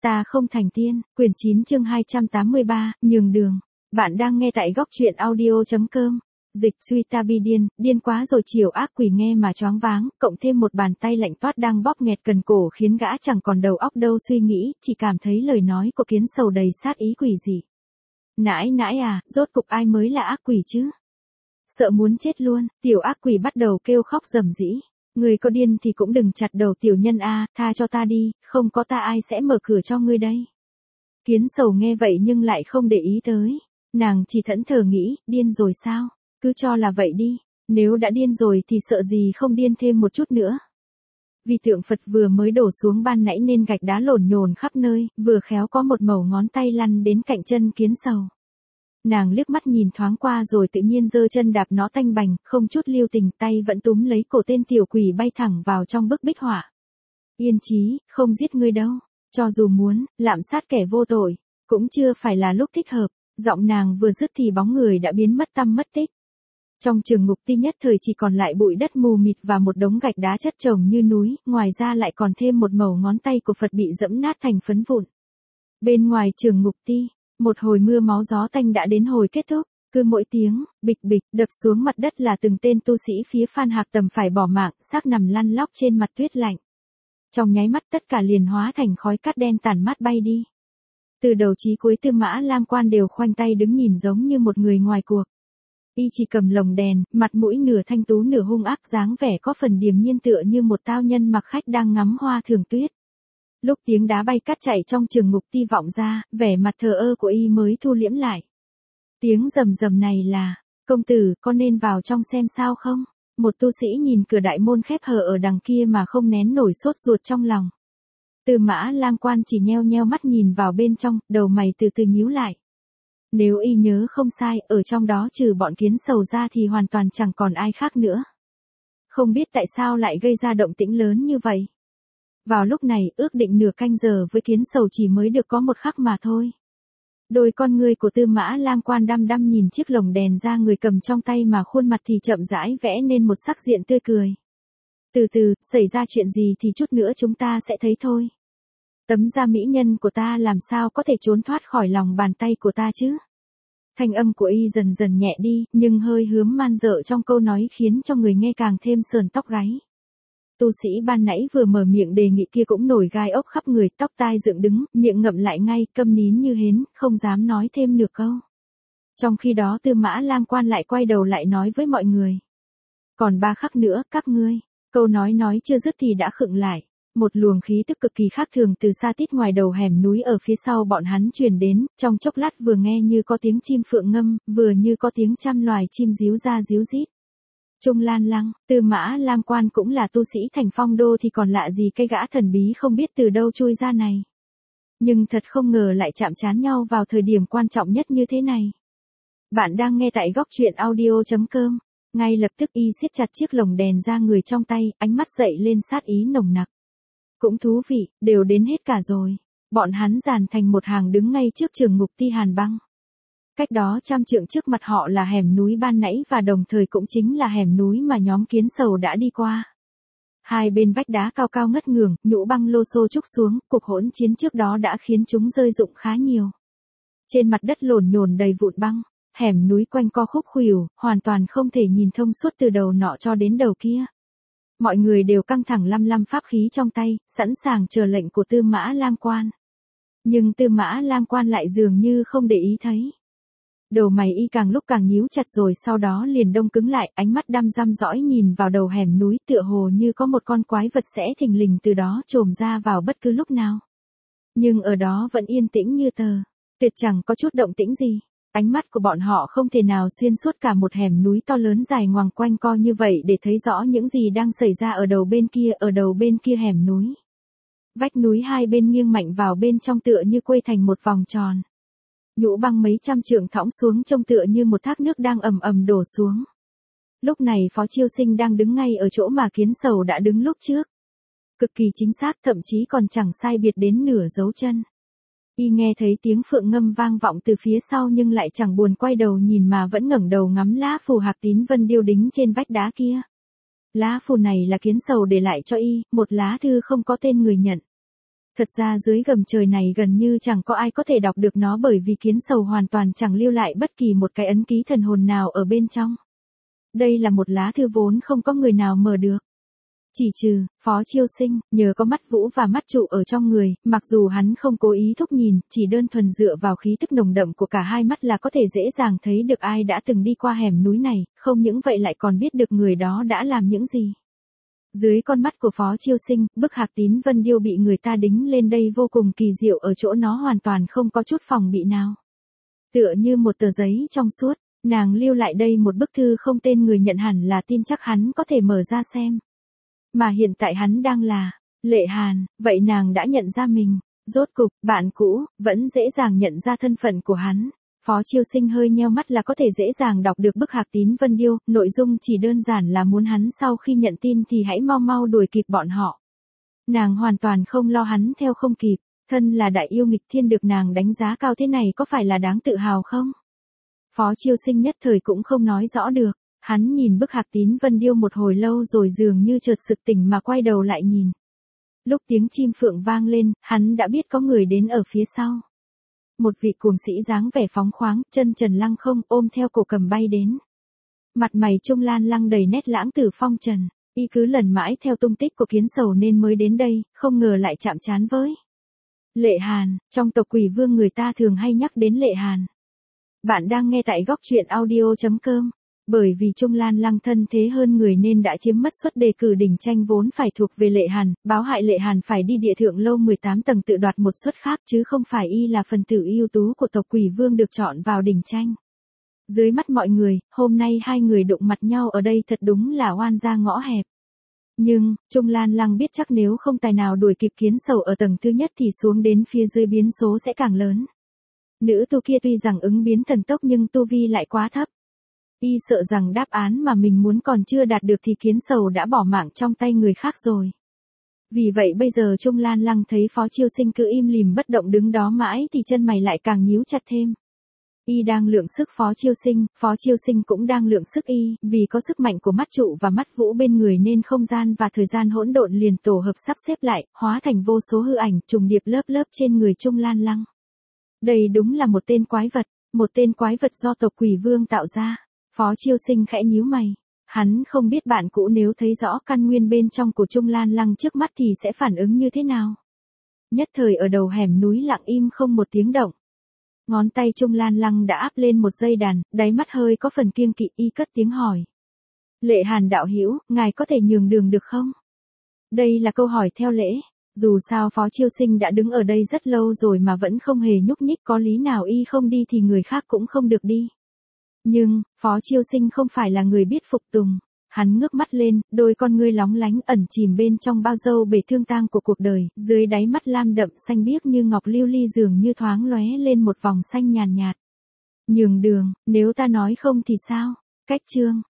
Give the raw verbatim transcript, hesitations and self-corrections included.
Ta không thành tiên, quyển chín chương hai trăm tám mươi ba, nhường đường. Bạn đang nghe tại góc truyện audio.com. Dịch suy ta bi điên, điên quá rồi chiều ác quỷ nghe mà choáng váng, cộng thêm một bàn tay lạnh toát đang bóp nghẹt cần cổ khiến gã chẳng còn đầu óc đâu suy nghĩ, chỉ cảm thấy lời nói của Kiến Sầu đầy sát ý quỷ dị. Nãi nãi à, rốt cục ai mới là ác quỷ chứ? Sợ muốn chết luôn, tiểu ác quỷ bắt đầu kêu khóc rầm rĩ. Người có điên thì cũng đừng chặt đầu tiểu nhân a, tha cho ta đi, không có ta ai sẽ mở cửa cho ngươi đây. Kiến Sầu nghe vậy nhưng lại không để ý tới. Nàng chỉ thẫn thờ nghĩ, điên rồi sao? Cứ cho là vậy đi, nếu đã điên rồi thì sợ gì không điên thêm một chút nữa. Vì tượng Phật vừa mới đổ xuống ban nãy nên gạch đá lổn nhồn khắp nơi, vừa khéo có một mẩu ngón tay lăn đến cạnh chân Kiến Sầu. Nàng liếc mắt nhìn thoáng qua rồi tự nhiên giơ chân đạp nó tanh bành, không chút lưu tình, tay vẫn túm lấy cổ tên tiểu quỷ bay thẳng vào trong bức bích họa. Yên chí, không giết ngươi đâu, cho dù muốn, lạm sát kẻ vô tội, cũng chưa phải là lúc thích hợp. Giọng nàng vừa dứt thì bóng người đã biến mất tăm mất tích. Trong trường ngục ti nhất thời chỉ còn lại bụi đất mù mịt và một đống gạch đá chất chồng như núi, ngoài ra lại còn thêm một mẩu ngón tay của Phật bị dẫm nát thành phấn vụn. Bên ngoài trường ngục ti, một hồi mưa máu gió tanh đã đến hồi kết thúc, cứ mỗi tiếng, bịch bịch, đập xuống mặt đất là từng tên tu sĩ phía Phan Hạc Tầm phải bỏ mạng, xác nằm lăn lóc trên mặt tuyết lạnh. Trong nháy mắt tất cả liền hóa thành khói cát đen tản mát bay đi. Từ đầu chí cuối Tư Mã Lam Quan đều khoanh tay đứng nhìn giống như một người ngoài cuộc. Y chỉ cầm lồng đèn, mặt mũi nửa thanh tú nửa hung ác, dáng vẻ có phần điềm nhiên tựa như một tao nhân mặc khách đang ngắm hoa thưởng tuyết. Lúc tiếng đá bay cát chạy trong trường ngục ti vọng ra, vẻ mặt thờ ơ của Y mới thu liễm lại. Tiếng rầm rầm này là, công tử, có nên vào trong xem sao không? Một tu sĩ nhìn cửa đại môn khép hờ ở đằng kia mà không nén nổi sốt ruột trong lòng. Tư Mã Lam Quan chỉ nheo nheo mắt nhìn vào bên trong, đầu mày từ từ nhíu lại. Nếu Y nhớ không sai, ở trong đó trừ bọn Kiến Sầu ra thì hoàn toàn chẳng còn ai khác nữa. Không biết tại sao lại gây ra động tĩnh lớn như vậy. Vào lúc này, ước định nửa canh giờ với Kiến Sầu chỉ mới được có một khắc mà thôi. Đôi con ngươi của Tư Mã Lam Quan đăm đăm nhìn chiếc lồng đèn ra người cầm trong tay mà khuôn mặt thì chậm rãi vẽ nên một sắc diện tươi cười. Từ từ, xảy ra chuyện gì thì chút nữa chúng ta sẽ thấy thôi. Tấm da mỹ nhân của ta làm sao có thể trốn thoát khỏi lòng bàn tay của ta chứ? Thanh âm của Y dần dần nhẹ đi, nhưng hơi hướm man dợ trong câu nói khiến cho người nghe càng thêm sờn tóc gáy. Tu sĩ ban nãy vừa mở miệng đề nghị kia cũng nổi gai ốc khắp người, tóc tai dựng đứng, miệng ngậm lại ngay, câm nín như hến, không dám nói thêm nửa câu. Trong khi đó Tư Mã Lam Quan lại quay đầu lại nói với mọi người. Còn ba khắc nữa, các ngươi. Câu nói nói chưa dứt thì đã khựng lại. Một luồng khí tức cực kỳ khác thường từ xa tít ngoài đầu hẻm núi ở phía sau bọn hắn truyền đến, trong chốc lát vừa nghe như có tiếng chim phượng ngâm, vừa như có tiếng trăm loài chim ríu ra ríu rít. Trung Lan Lăng, Tư Mã Lam Quan cũng là tu sĩ thành Phong Đô thì còn lạ gì cái gã thần bí không biết từ đâu chui ra này. Nhưng thật không ngờ lại chạm trán nhau vào thời điểm quan trọng nhất như thế này. Bạn đang nghe tại góc truyện audio.com. Ngay lập tức Y siết chặt chiếc lồng đèn ra người trong tay, ánh mắt dậy lên sát ý nồng nặc. Cũng thú vị, đều đến hết cả rồi. Bọn hắn dàn thành một hàng đứng ngay trước trường ngục ti Hàn Băng. Cách đó trăm trượng trước mặt họ là hẻm núi ban nãy và đồng thời cũng chính là hẻm núi mà nhóm Kiến Sầu đã đi qua. Hai bên vách đá cao cao ngất ngường, nhũ băng lô xô trúc xuống, cuộc hỗn chiến trước đó đã khiến chúng rơi rụng khá nhiều. Trên mặt đất lổn nhồn đầy vụn băng, hẻm núi quanh co khúc khuỷu, hoàn toàn không thể nhìn thông suốt từ đầu nọ cho đến đầu kia. Mọi người đều căng thẳng lăm lăm pháp khí trong tay, sẵn sàng chờ lệnh của Tư Mã Lam Quan. Nhưng Tư Mã Lam Quan lại dường như không để ý thấy. Đầu mày Y càng lúc càng nhíu chặt rồi sau đó liền đông cứng lại, ánh mắt đăm dăm dõi nhìn vào đầu hẻm núi tựa hồ như có một con quái vật sẽ thình lình từ đó trồm ra vào bất cứ lúc nào. Nhưng ở đó vẫn yên tĩnh như tờ, tuyệt chẳng có chút động tĩnh gì. Ánh mắt của bọn họ không thể nào xuyên suốt cả một hẻm núi to lớn dài ngoằng quanh co như vậy để thấy rõ những gì đang xảy ra ở đầu bên kia, ở đầu bên kia hẻm núi. Vách núi hai bên nghiêng mạnh vào bên trong tựa như quây thành một vòng tròn. Nhũ băng mấy trăm trượng thõng xuống trông tựa như một thác nước đang ầm ầm đổ xuống. Lúc này Phó Chiêu Sinh đang đứng ngay ở chỗ mà Kiến Sầu đã đứng lúc trước. Cực kỳ chính xác, thậm chí còn chẳng sai biệt đến nửa dấu chân. Y nghe thấy tiếng phượng ngâm vang vọng từ phía sau nhưng lại chẳng buồn quay đầu nhìn mà vẫn ngẩng đầu ngắm lá phù Hạc Tín Vân điêu đính trên vách đá kia. Lá phù này là Kiến Sầu để lại cho Y, một lá thư không có tên người nhận. Thật ra dưới gầm trời này gần như chẳng có ai có thể đọc được nó bởi vì kiến sầu hoàn toàn chẳng lưu lại bất kỳ một cái ấn ký thần hồn nào ở bên trong. Đây là một lá thư vốn không có người nào mở được. Chỉ trừ, Phó Chiêu Sinh, nhờ có mắt Vũ và mắt Trụ ở trong người, mặc dù hắn không cố ý thúc nhìn, chỉ đơn thuần dựa vào khí tức nồng đậm của cả hai mắt là có thể dễ dàng thấy được ai đã từng đi qua hẻm núi này, không những vậy lại còn biết được người đó đã làm những gì. Dưới con mắt của Phó Chiêu Sinh, bức Hạc Tín Vân Điêu bị người ta đính lên đây vô cùng kỳ diệu ở chỗ nó hoàn toàn không có chút phòng bị nào. Tựa như một tờ giấy trong suốt, nàng lưu lại đây một bức thư không tên người nhận hẳn là tin chắc hắn có thể mở ra xem. Mà hiện tại hắn đang là Lệ Hàn, vậy nàng đã nhận ra mình, rốt cục, bạn cũ, vẫn dễ dàng nhận ra thân phận của hắn. Phó Chiêu Sinh hơi nheo mắt là có thể dễ dàng đọc được bức Hạc Tín Vân Điêu, nội dung chỉ đơn giản là muốn hắn sau khi nhận tin thì hãy mau mau đuổi kịp bọn họ. Nàng hoàn toàn không lo hắn theo không kịp, thân là đại yêu nghịch thiên được nàng đánh giá cao thế này có phải là đáng tự hào không? Phó Chiêu Sinh nhất thời cũng không nói rõ được, hắn nhìn bức Hạc Tín Vân Điêu một hồi lâu rồi dường như chợt sực tỉnh mà quay đầu lại nhìn. Lúc tiếng chim phượng vang lên, hắn đã biết có người đến ở phía sau. Một vị cuồng sĩ dáng vẻ phóng khoáng, chân trần lăng không, ôm theo cổ cầm bay đến. Mặt mày Trung Lan Lăng đầy nét lãng tử phong trần, y cứ lần mãi theo tung tích của kiến sầu nên mới đến đây, không ngờ lại chạm trán với Lệ Hàn. Trong tộc Quỷ Vương người ta thường hay nhắc đến Lệ Hàn. Bạn đang nghe tại góc truyện audio chấm com. Bởi vì Trung Lan Lăng thân thế hơn người nên đã chiếm mất suất đề cử đỉnh tranh vốn phải thuộc về Lệ Hàn, báo hại Lệ Hàn phải đi địa thượng lâu mười tám tầng tự đoạt một suất khác chứ không phải y là phần tử ưu tú của tộc Quỷ Vương được chọn vào đỉnh tranh. Dưới mắt mọi người, hôm nay hai người đụng mặt nhau ở đây thật đúng là oan gia ngõ hẹp. Nhưng, Trung Lan Lăng biết chắc nếu không tài nào đuổi kịp kiến sầu ở tầng thứ nhất thì xuống đến phía dưới biến số sẽ càng lớn. Nữ tu kia tuy rằng ứng biến thần tốc nhưng tu vi lại quá thấp. Y sợ rằng đáp án mà mình muốn còn chưa đạt được thì kiến sầu đã bỏ mạng trong tay người khác rồi. Vì vậy bây giờ Trung Lan Lăng thấy Phó Chiêu Sinh cứ im lìm bất động đứng đó mãi thì chân mày lại càng nhíu chặt thêm. Y đang lượng sức Phó Chiêu Sinh, Phó Chiêu Sinh cũng đang lượng sức y, vì có sức mạnh của mắt Trụ và mắt Vũ bên người nên không gian và thời gian hỗn độn liền tổ hợp sắp xếp lại, hóa thành vô số hư ảnh trùng điệp lớp lớp trên người Trung Lan Lăng. Đây đúng là một tên quái vật, một tên quái vật do tộc Quỷ Vương tạo ra. Phó Chiêu Sinh khẽ nhíu mày. Hắn không biết bạn cũ nếu thấy rõ căn nguyên bên trong của Trung Lan Lăng trước mắt thì sẽ phản ứng như thế nào. Nhất thời ở đầu hẻm núi lặng im không một tiếng động. Ngón tay Trung Lan Lăng đã áp lên một dây đàn, đáy mắt hơi có phần kiêng kỵ, y cất tiếng hỏi. Lệ Hàn đạo hữu, ngài có thể nhường đường được không? Đây là câu hỏi theo lễ. Dù sao Phó Chiêu Sinh đã đứng ở đây rất lâu rồi mà vẫn không hề nhúc nhích, có lý nào y không đi thì người khác cũng không được đi. Nhưng, Phó Chiêu Sinh không phải là người biết phục tùng. Hắn ngước mắt lên, đôi con ngươi lóng lánh ẩn chìm bên trong bao dâu bể thương tang của cuộc đời, dưới đáy mắt lam đậm xanh biếc như ngọc lưu ly dường như thoáng lóe lên một vòng xanh nhàn nhạt. Nhường đường, nếu ta nói không thì sao? Cách chương.